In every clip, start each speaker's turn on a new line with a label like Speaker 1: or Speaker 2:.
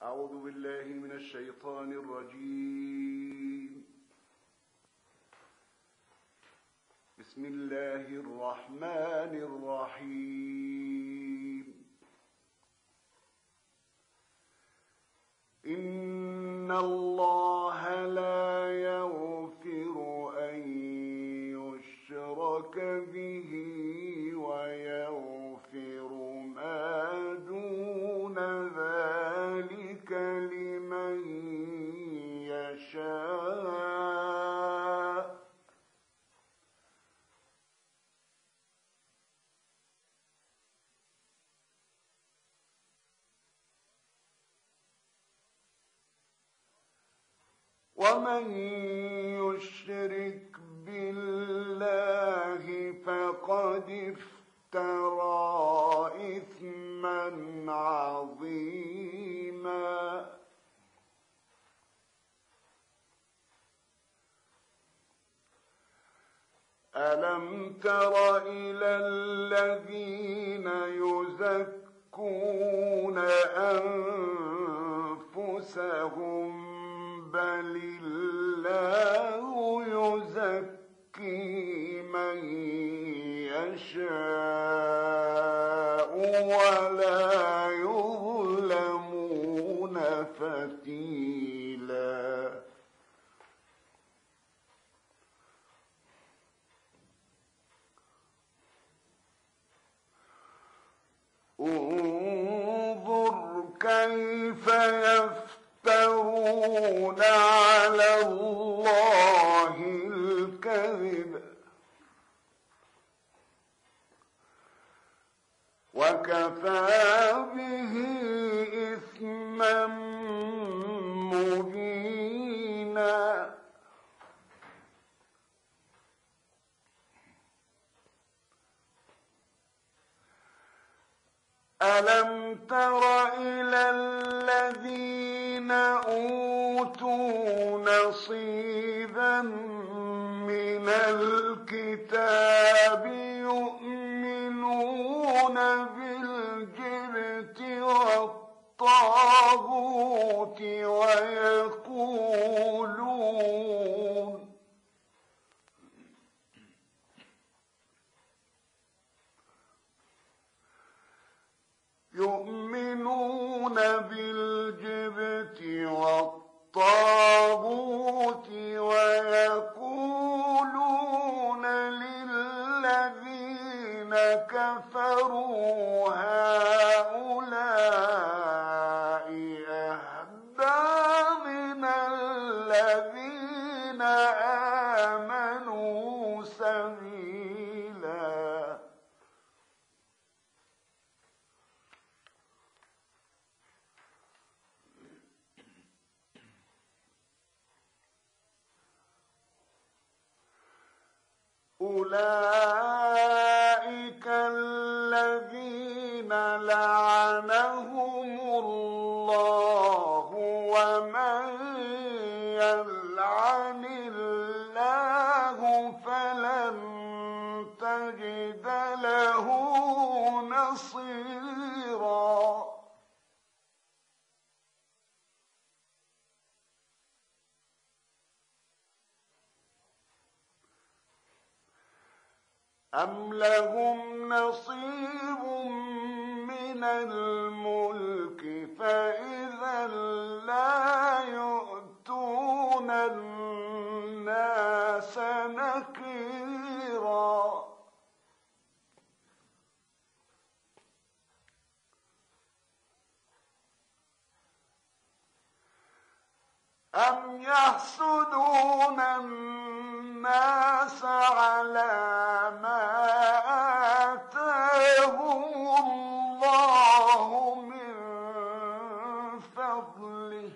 Speaker 1: أعوذ بالله من الشيطان الرجيم. بسم الله الرحمن الرحيم. إن الله لا يغفر أن يشرك به ويغفر ما دون ذلك لمن يشاء. ومن يشرك بالله فقد افترى إثما عظيما. ألم تر إلى الذين يزكون أنفسهم بل الله يزكي من يشاء ولا يظلمون فتيلا. انظر كيف يفترون على الله الكذب وكفى به إثما مبينا. ألم تر إلى الذين أوتوا نصيبا من الكتاب يؤمنون بالجبت والطاغوت ويقولون للذين كفروا هؤلاء أهدى من الذين آمنوا سبيلا. أولئك الذين لعنهم الله ومن يلعن الله فلن تجد له نصيرا. أم لهم نصيب من الملك فإذا لا يؤتون الناس نكيرا. أم يحسدون الناس على ما آتاهم الله من فضله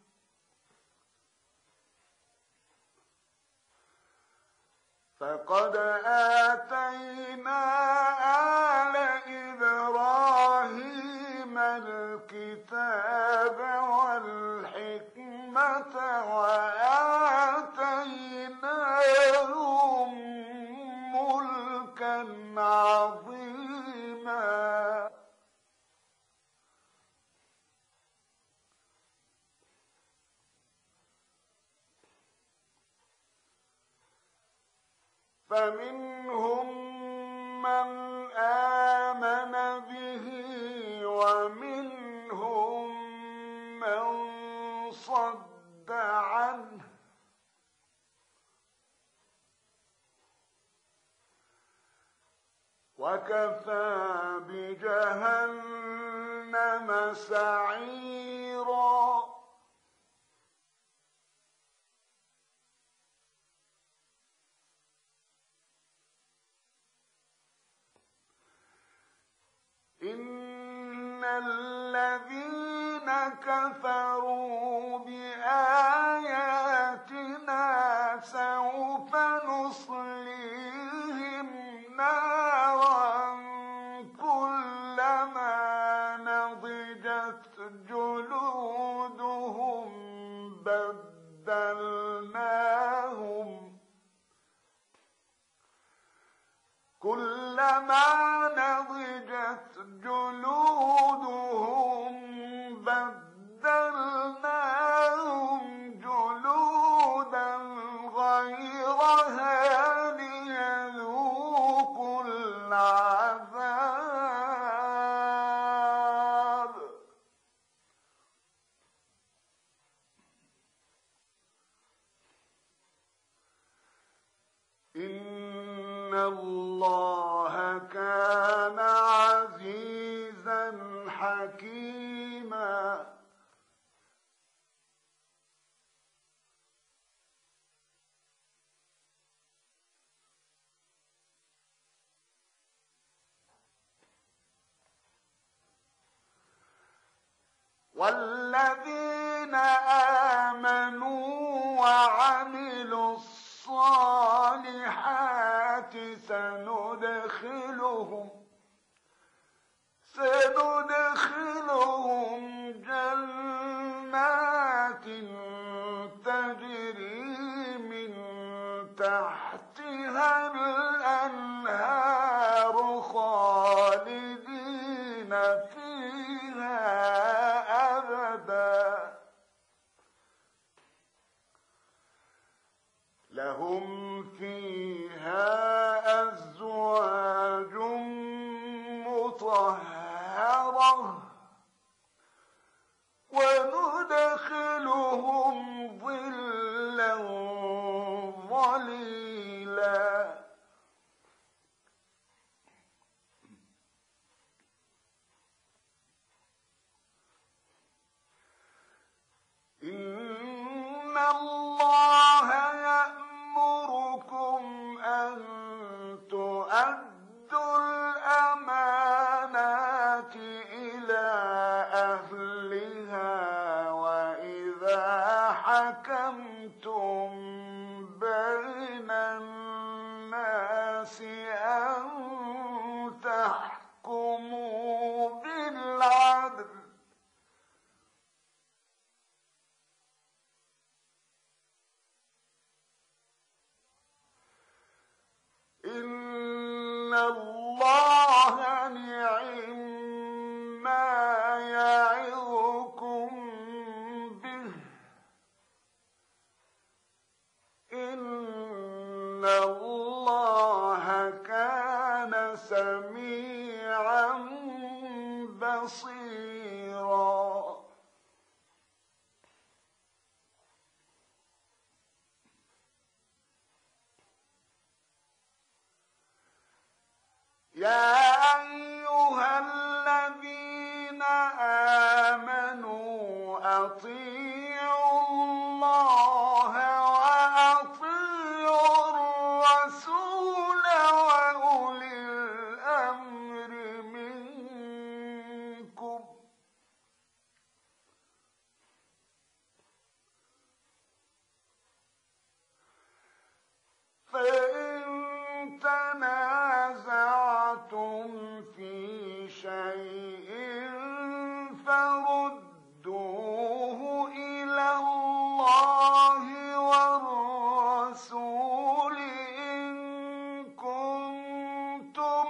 Speaker 1: فقد آتينا آل إبراهيم الكتاب والحكمة وآتيناهم ملكا عظيما. فمنهم من آمن به ومنهم من صد عنه وكفى بجهنم سعيرا إن الذين كفروا بآياتنا سوف نصليهم نارا كلما نضجت جلودهم بدلناهم كلما نضجت جلودهم بدلناهم جلودا غيرها ليذوقوا العذاب إن الله كان عزيزا حكيما والذين آمنوا وعملوا الصالحات سندخلهم جنات تجري من تحتها الأنهار خالدين فيها أبدا لهم فيها أزواج مطهرة وندخلهم ظلا ظليلا إن الله يأمركم أن تؤدوا الأمانات إلى أهلها وإذا حكمتم بين الناس أن تحكموا بالعدل إن الله نعم ما يعظكم به إن الله كان سميعا بصيرا يا أيها الذين آمنوا أطيعوا الله وأطيعوا الرسول وأولي الأمر منكم فإن تنازعتم في شيء فردوه إلى الله والرسول إن كنتم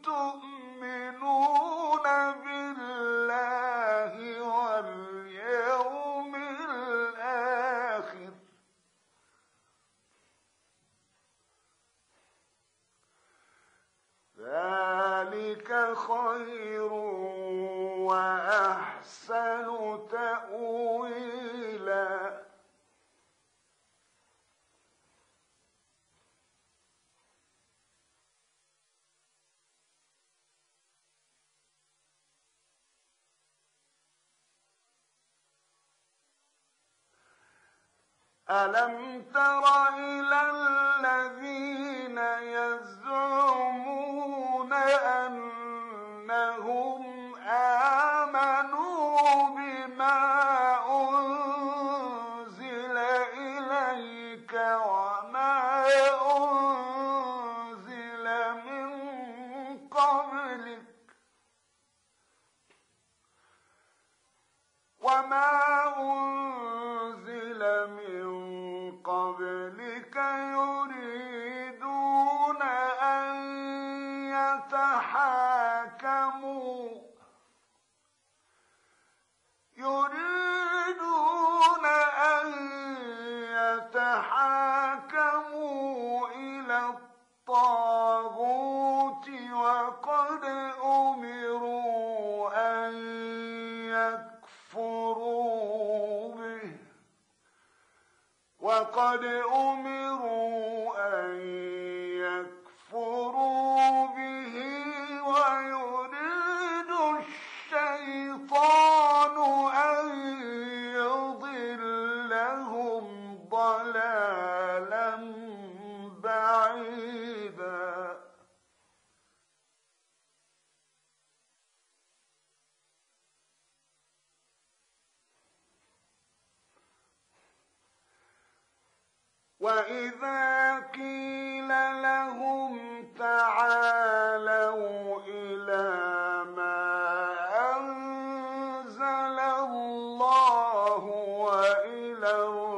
Speaker 1: تؤمنون بالله واليوم الآخر خير وأحسن تأويلا. ألم تر إلى الذين يزعمون أنهم آمنوا بما أنزل إليك وما أنزل من قبلك يريدون أن يتحاكموا إلى الطاغوت وقد أمروا أن يكفروا به ويريد الشيطان أن يضلهم ضلالا بعيدا. وإذا قيل لهم تعالوا إلى ما أنزل الله وإلى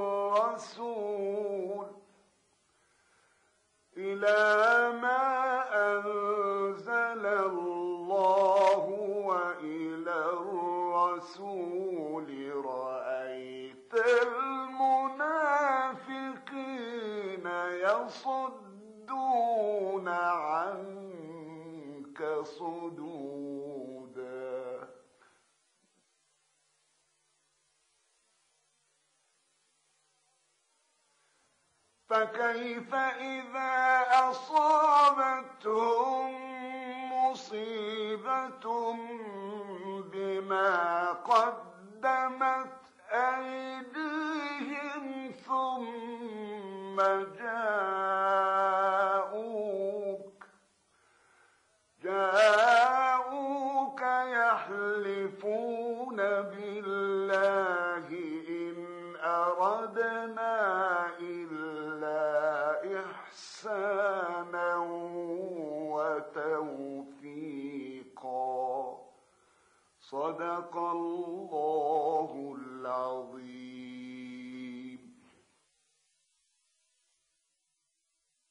Speaker 1: الرسول رأيت المنافقين يصدون عنك صدودا. فكيف إذا أصابتهم مصيبة بما قدمت أيديهم ثم جاءوك يحلفون بالله إن أردنا إلا إحسانا وتوفيقا. صدق الله